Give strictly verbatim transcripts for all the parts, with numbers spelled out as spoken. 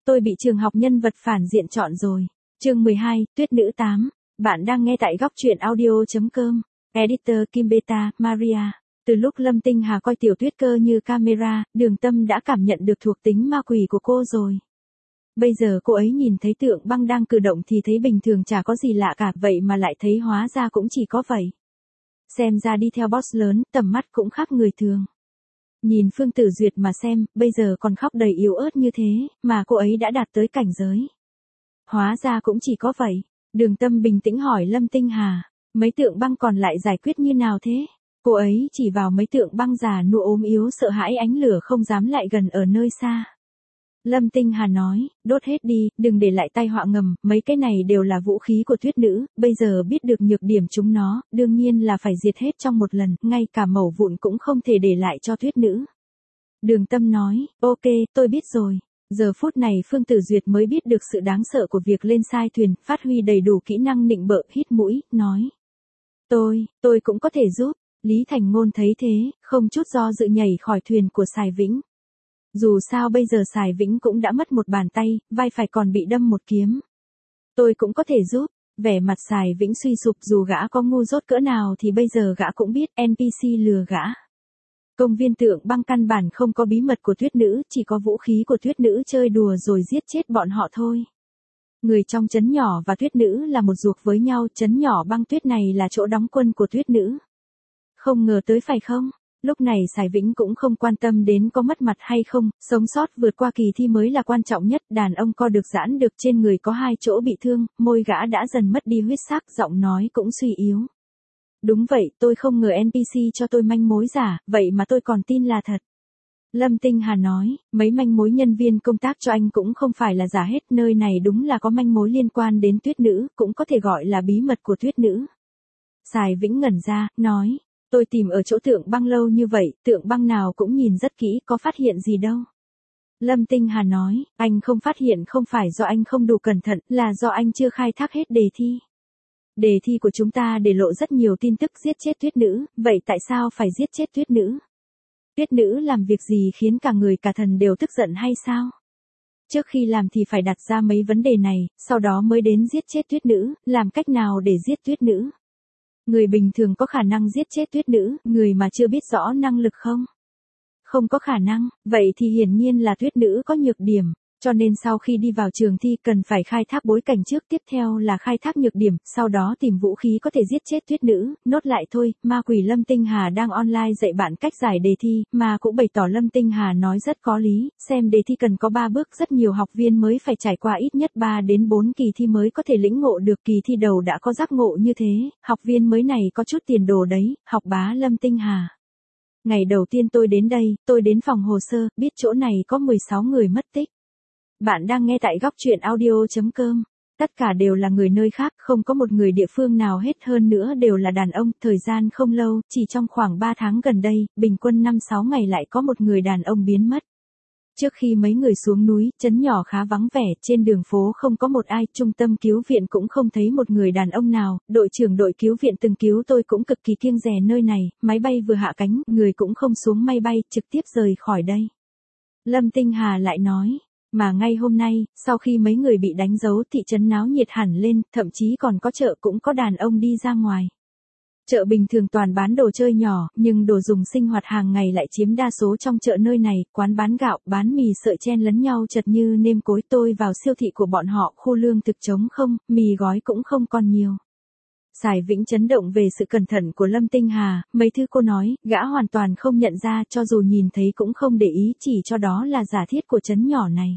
Tôi bị trường học nhân vật phản diện chọn rồi. Chương mười hai, Tuyết nữ tám. Bạn đang nghe tại góc truyện audio chấm com. Editor Kim Beta, Maria. Từ lúc Lâm Tinh Hà coi tiểu Tuyết Cơ như camera, Đường Tâm đã cảm nhận được thuộc tính ma quỷ của cô rồi. Bây giờ cô ấy nhìn thấy tượng băng đang cử động thì thấy bình thường chả có gì lạ cả, vậy mà lại thấy hóa ra cũng chỉ có vậy. Xem ra đi theo boss lớn, tầm mắt cũng khác người thường. Nhìn Phương Tử Duyệt mà xem, bây giờ còn khóc đầy yếu ớt như thế, mà cô ấy đã đạt tới cảnh giới. Hóa ra cũng chỉ có vậy. Đường Tâm bình tĩnh hỏi Lâm Tinh Hà, mấy tượng băng còn lại giải quyết như nào thế? Cô ấy chỉ vào mấy tượng băng già nua ốm yếu sợ hãi ánh lửa không dám lại gần ở nơi xa. Lâm Tinh Hà nói, đốt hết đi, đừng để lại tai họa ngầm, mấy cái này đều là vũ khí của Tuyết nữ, bây giờ biết được nhược điểm chúng nó, đương nhiên là phải diệt hết trong một lần, ngay cả mẩu vụn cũng không thể để lại cho Tuyết nữ. Đường Tâm nói, ok, tôi biết rồi. Giờ phút này Phương Tử Duyệt mới biết được sự đáng sợ của việc lên sai thuyền, phát huy đầy đủ kỹ năng nịnh bợ, hít mũi, nói. Tôi, tôi cũng có thể giúp. Lý Thành Ngôn thấy thế, không chút do dự nhảy khỏi thuyền của Sài Vĩnh. Dù sao bây giờ Sài Vĩnh cũng đã mất một bàn tay, vai phải còn bị đâm một kiếm. Tôi cũng có thể giúp. Vẻ mặt Sài Vĩnh suy sụp, dù gã có ngu dốt cỡ nào thì bây giờ gã cũng biết en pê xê lừa gã. Công viên tượng băng căn bản không có bí mật của Tuyết nữ, chỉ có vũ khí của Tuyết nữ chơi đùa rồi giết chết bọn họ thôi. Người trong trấn nhỏ và Tuyết nữ là một ruột với nhau, trấn nhỏ băng tuyết này là chỗ đóng quân của Tuyết nữ. Không ngờ tới phải không? Lúc này Sài Vĩnh cũng không quan tâm đến có mất mặt hay không, sống sót vượt qua kỳ thi mới là quan trọng nhất, đàn ông co được giãn được, trên người có hai chỗ bị thương, môi gã đã dần mất đi huyết sắc, giọng nói cũng suy yếu. Đúng vậy, tôi không ngờ en pê xê cho tôi manh mối giả, vậy mà tôi còn tin là thật. Lâm Tinh Hà nói, mấy manh mối nhân viên công tác cho anh cũng không phải là giả hết, nơi này đúng là có manh mối liên quan đến Tuyết nữ, cũng có thể gọi là bí mật của Tuyết nữ. Sài Vĩnh ngẩn ra, nói, tôi tìm ở chỗ tượng băng lâu như vậy, tượng băng nào cũng nhìn rất kỹ, có phát hiện gì đâu. Lâm Tinh Hà nói, anh không phát hiện không phải do anh không đủ cẩn thận, là do anh chưa khai thác hết đề thi. Đề thi của chúng ta để lộ rất nhiều tin tức giết chết Tuyết nữ, vậy tại sao phải giết chết Tuyết nữ? Tuyết nữ làm việc gì khiến cả người cả thần đều tức giận hay sao? Trước khi làm thì phải đặt ra mấy vấn đề này, sau đó mới đến giết chết Tuyết nữ, làm cách nào để giết Tuyết nữ? Người bình thường có khả năng giết chết Tuyết nữ, người mà chưa biết rõ năng lực không? Không có khả năng, vậy thì hiển nhiên là Tuyết nữ có nhược điểm. Cho nên sau khi đi vào trường thi cần phải khai thác bối cảnh trước, tiếp theo là khai thác nhược điểm, sau đó tìm vũ khí có thể giết chết Tuyết nữ. Nốt lại thôi, ma quỷ Lâm Tinh Hà đang online dạy bạn cách giải đề thi, mà cũng bày tỏ Lâm Tinh Hà nói rất có lý, xem đề thi cần có ba bước, rất nhiều học viên mới phải trải qua ít nhất ba đến bốn kỳ thi mới có thể lĩnh ngộ được, kỳ thi đầu đã có giác ngộ như thế, học viên mới này có chút tiền đồ đấy, học bá Lâm Tinh Hà. Ngày đầu tiên tôi đến đây, tôi đến phòng hồ sơ, biết chỗ này có mười sáu người mất tích. Bạn đang nghe tại góc truyện audio chấm com. Tất cả đều là người nơi khác, không có một người địa phương nào hết, hơn nữa đều là đàn ông, thời gian không lâu, chỉ trong khoảng ba tháng gần đây, bình quân năm sáu ngày lại có một người đàn ông biến mất. Trước khi mấy người xuống núi, trấn nhỏ khá vắng vẻ, trên đường phố không có một ai, trung tâm cứu viện cũng không thấy một người đàn ông nào, đội trưởng đội cứu viện từng cứu tôi cũng cực kỳ kiêng dè nơi này, máy bay vừa hạ cánh, người cũng không xuống máy bay, trực tiếp rời khỏi đây. Lâm Tinh Hà lại nói. Mà ngay hôm nay, sau khi mấy người bị đánh dấu, thị trấn náo nhiệt hẳn lên, thậm chí còn có chợ cũng có đàn ông đi ra ngoài. Chợ bình thường toàn bán đồ chơi nhỏ, nhưng đồ dùng sinh hoạt hàng ngày lại chiếm đa số trong chợ nơi này, quán bán gạo, bán mì sợi chen lẫn nhau chật như nêm cối. Tôi vào siêu thị của bọn họ, khu lương thực trống không, mì gói cũng không còn nhiều. Sài Vĩnh chấn động về sự cẩn thận của Lâm Tinh Hà, mấy thứ cô nói, gã hoàn toàn không nhận ra, cho dù nhìn thấy cũng không để ý, chỉ cho đó là giả thiết của trấn nhỏ này.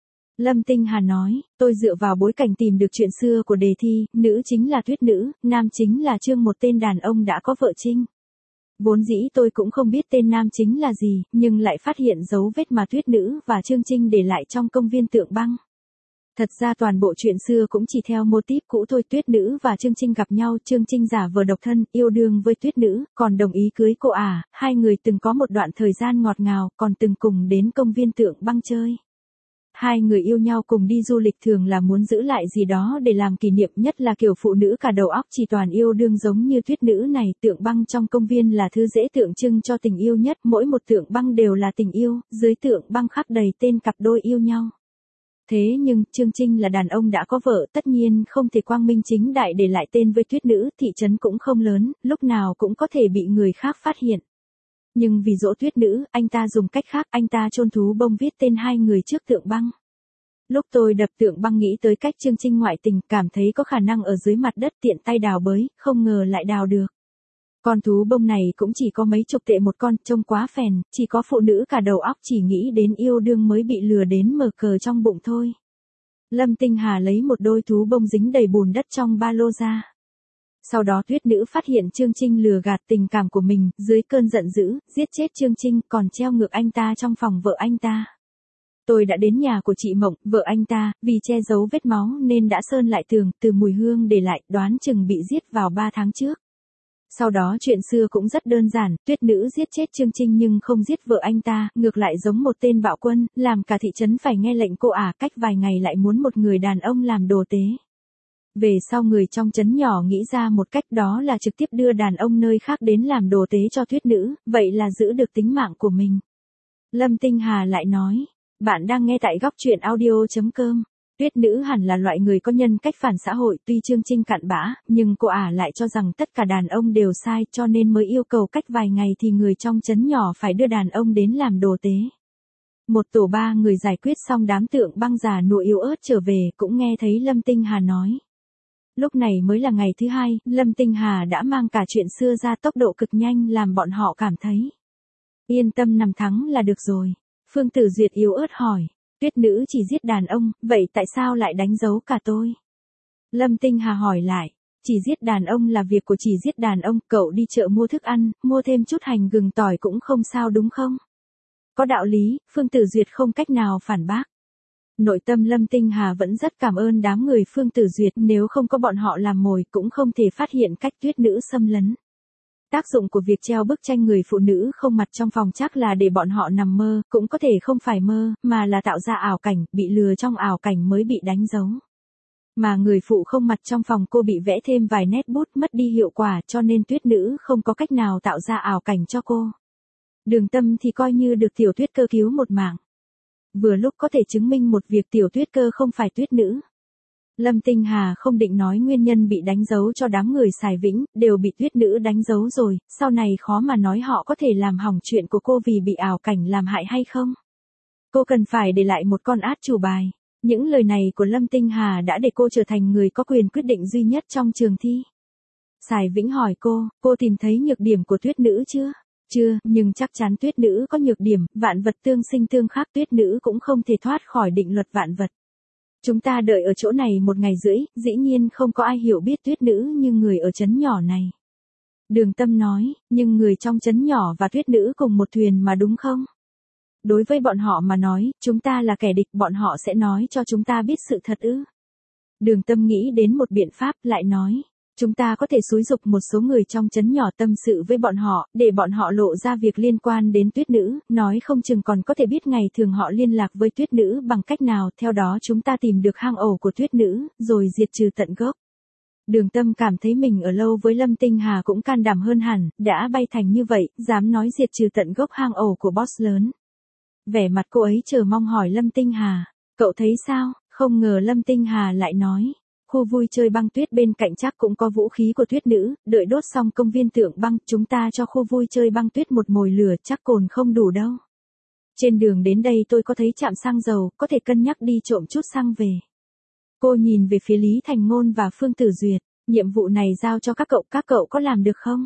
Lâm Tinh Hà nói, tôi dựa vào bối cảnh tìm được chuyện xưa của đề thi, nữ chính là Tuyết nữ, nam chính là Trương, một tên đàn ông đã có vợ Trinh. Vốn dĩ tôi cũng không biết tên nam chính là gì, nhưng lại phát hiện dấu vết mà Tuyết nữ và Trương Trinh để lại trong công viên tượng băng. Thật ra toàn bộ chuyện xưa cũng chỉ theo mô típ cũ thôi, Tuyết nữ và Trương Trinh gặp nhau, Trương Trinh giả vờ độc thân, yêu đương với Tuyết nữ, còn đồng ý cưới cô à, hai người từng có một đoạn thời gian ngọt ngào, còn từng cùng đến công viên tượng băng chơi. Hai người yêu nhau cùng đi du lịch thường là muốn giữ lại gì đó để làm kỷ niệm, nhất là kiểu phụ nữ cả đầu óc chỉ toàn yêu đương giống như Tuyết nữ này, tượng băng trong công viên là thứ dễ tượng trưng cho tình yêu nhất, mỗi một tượng băng đều là tình yêu, dưới tượng băng khắc đầy tên cặp đôi yêu nhau. Thế nhưng, Trương Trinh là đàn ông đã có vợ, tất nhiên không thể quang minh chính đại để lại tên với tuyết nữ, thị trấn cũng không lớn, lúc nào cũng có thể bị người khác phát hiện. Nhưng vì dỗ tuyết nữ, anh ta dùng cách khác, anh ta chôn thú bông viết tên hai người trước tượng băng. Lúc tôi đập tượng băng nghĩ tới cách Trương Trinh ngoại tình, cảm thấy có khả năng ở dưới mặt đất tiện tay đào bới, không ngờ lại đào được. Con thú bông này cũng chỉ có mấy chục tệ một con, trông quá phèn, chỉ có phụ nữ cả đầu óc chỉ nghĩ đến yêu đương mới bị lừa đến mờ cờ trong bụng thôi. Lâm Tinh Hà lấy một đôi thú bông dính đầy bùn đất trong ba lô ra. Sau đó tuyết nữ phát hiện Trương Trinh lừa gạt tình cảm của mình, dưới cơn giận dữ, giết chết Trương Trinh, còn treo ngược anh ta trong phòng vợ anh ta. Tôi đã đến nhà của chị Mộng, vợ anh ta, vì che giấu vết máu nên đã sơn lại tường, từ mùi hương để lại, đoán chừng bị giết vào ba tháng trước. Sau đó chuyện xưa cũng rất đơn giản, tuyết nữ giết chết Trương Trinh nhưng không giết vợ anh ta, ngược lại giống một tên bạo quân, làm cả thị trấn phải nghe lệnh cô ả, cách vài ngày lại muốn một người đàn ông làm đồ tế. Về sau người trong trấn nhỏ nghĩ ra một cách, đó là trực tiếp đưa đàn ông nơi khác đến làm đồ tế cho tuyết nữ, vậy là giữ được tính mạng của mình. Lâm Tinh Hà lại nói, bạn đang nghe tại góc truyện audio chấm com. Tuyết nữ hẳn là loại người có nhân cách phản xã hội, tuy Trương Trinh cặn bã, nhưng cô ả lại cho rằng tất cả đàn ông đều sai, cho nên mới yêu cầu cách vài ngày thì người trong trấn nhỏ phải đưa đàn ông đến làm đồ tế. Một tổ ba người giải quyết xong đám tượng băng già nua yếu ớt trở về, cũng nghe thấy Lâm Tinh Hà nói. Lúc này mới là ngày thứ hai, Lâm Tinh Hà đã mang cả chuyện xưa ra tốc độ cực nhanh, làm bọn họ cảm thấy yên tâm nằm thắng là được rồi. Phương Tử Duyệt yếu ớt hỏi, tuyết nữ chỉ giết đàn ông, vậy tại sao lại đánh dấu cả tôi? Lâm Tinh Hà hỏi lại, chỉ giết đàn ông là việc của chỉ giết đàn ông, cậu đi chợ mua thức ăn, mua thêm chút hành gừng tỏi cũng không sao đúng không? Có đạo lý, Phương Tử Duyệt không cách nào phản bác. Nội tâm Lâm Tinh Hà vẫn rất cảm ơn đám người Phương Tử Duyệt, nếu không có bọn họ làm mồi cũng không thể phát hiện cách tuyết nữ xâm lấn. Tác dụng của việc treo bức tranh người phụ nữ không mặt trong phòng chắc là để bọn họ nằm mơ, cũng có thể không phải mơ, mà là tạo ra ảo cảnh, bị lừa trong ảo cảnh mới bị đánh dấu. Mà người phụ không mặt trong phòng cô bị vẽ thêm vài nét bút, mất đi hiệu quả, cho nên tuyết nữ không có cách nào tạo ra ảo cảnh cho cô. Đường Tâm thì coi như được Tiểu Tuyết Cơ cứu một mạng. Vừa lúc có thể chứng minh một việc Tiểu Tuyết Cơ không phải tuyết nữ. Lâm Tinh Hà không định nói nguyên nhân bị đánh dấu cho đám người Sài Vĩnh, đều bị tuyết nữ đánh dấu rồi, sau này khó mà nói họ có thể làm hỏng chuyện của cô vì bị ảo cảnh làm hại hay không. Cô cần phải để lại một con át chủ bài. Những lời này của Lâm Tinh Hà đã để cô trở thành người có quyền quyết định duy nhất trong trường thi. Sài Vĩnh hỏi cô, cô tìm thấy nhược điểm của tuyết nữ chưa? Chưa, nhưng chắc chắn tuyết nữ có nhược điểm, vạn vật tương sinh tương khắc, tuyết nữ cũng không thể thoát khỏi định luật vạn vật. Chúng ta đợi ở chỗ này một ngày rưỡi, dĩ nhiên không có ai hiểu biết tuyết nữ như người ở trấn nhỏ này. Đường Tâm nói, nhưng người trong trấn nhỏ và tuyết nữ cùng một thuyền mà đúng không? Đối với bọn họ mà nói, chúng ta là kẻ địch, bọn họ sẽ nói cho chúng ta biết sự thật ư? Đường Tâm nghĩ đến một biện pháp, lại nói, chúng ta có thể xúi giục một số người trong trấn nhỏ tâm sự với bọn họ, để bọn họ lộ ra việc liên quan đến tuyết nữ, nói không chừng còn có thể biết ngày thường họ liên lạc với tuyết nữ bằng cách nào, theo đó chúng ta tìm được hang ổ của tuyết nữ, rồi diệt trừ tận gốc. Đường Tâm cảm thấy mình ở lâu với Lâm Tinh Hà cũng can đảm hơn hẳn, đã bay thành như vậy, dám nói diệt trừ tận gốc hang ổ của boss lớn. Vẻ mặt cô ấy chờ mong hỏi Lâm Tinh Hà, cậu thấy sao? Không ngờ Lâm Tinh Hà lại nói, khu vui chơi băng tuyết bên cạnh chắc cũng có vũ khí của tuyết nữ, đợi đốt xong công viên tượng băng, chúng ta cho khu vui chơi băng tuyết một mồi lửa, chắc cồn không đủ đâu. Trên đường đến đây tôi có thấy trạm xăng dầu, có thể cân nhắc đi trộm chút xăng về. Cô nhìn về phía Lý Thành Ngôn và Phương Tử Duyệt, nhiệm vụ này giao cho các cậu, các cậu có làm được không?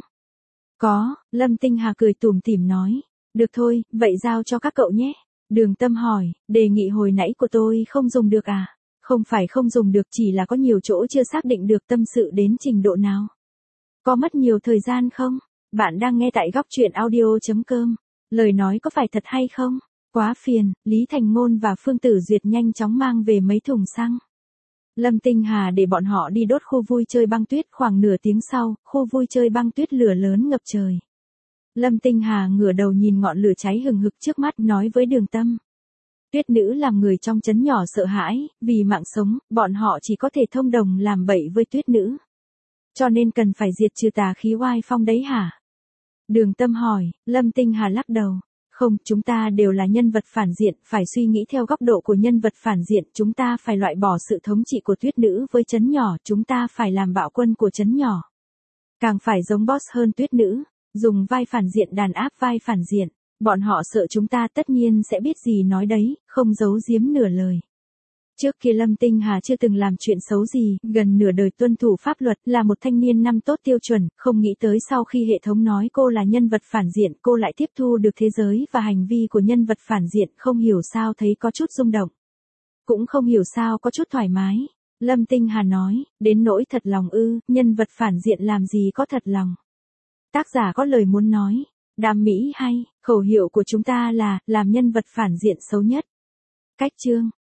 Có, Lâm Tinh Hà cười tủm tỉm nói, được thôi, vậy giao cho các cậu nhé. Đường Tâm hỏi, đề nghị hồi nãy của tôi không dùng được à? Không phải không dùng được, chỉ là có nhiều chỗ chưa xác định được tâm sự đến trình độ nào. Có mất nhiều thời gian không? Bạn đang nghe tại góc truyện audio chấm com. Lời nói có phải thật hay không? Quá phiền, Lý Thành Ngôn và Phương Tử Duyệt nhanh chóng mang về mấy thùng xăng. Lâm Tinh Hà để bọn họ đi đốt khu vui chơi băng tuyết, khoảng nửa tiếng sau, khu vui chơi băng tuyết lửa lớn ngập trời. Lâm Tinh Hà ngửa đầu nhìn ngọn lửa cháy hừng hực trước mắt, nói với Đường Tâm. Tuyết nữ làm người trong trấn nhỏ sợ hãi, vì mạng sống, bọn họ chỉ có thể thông đồng làm bậy với tuyết nữ. Cho nên cần phải diệt trừ tà khí oai phong đấy hả? Đường Tâm hỏi, Lâm Tinh Hà lắc đầu. Không, chúng ta đều là nhân vật phản diện, phải suy nghĩ theo góc độ của nhân vật phản diện, chúng ta phải loại bỏ sự thống trị của tuyết nữ với trấn nhỏ, chúng ta phải làm bạo quân của trấn nhỏ. Càng phải giống boss hơn tuyết nữ, dùng vai phản diện đàn áp vai phản diện, bọn họ sợ chúng ta tất nhiên sẽ biết gì nói đấy, không giấu giếm nửa lời. Trước kia Lâm Tinh Hà chưa từng làm chuyện xấu gì, gần nửa đời tuân thủ pháp luật, là một thanh niên năm tốt tiêu chuẩn, không nghĩ tới sau khi hệ thống nói cô là nhân vật phản diện, cô lại tiếp thu được thế giới và hành vi của nhân vật phản diện, không hiểu sao thấy có chút rung động. Cũng không hiểu sao có chút thoải mái. Lâm Tinh Hà nói, đến nỗi thật lòng ư, nhân vật phản diện làm gì có thật lòng. Tác giả có lời muốn nói, đam mỹ hay, khẩu hiệu của chúng ta là, làm nhân vật phản diện xấu nhất. Cách chương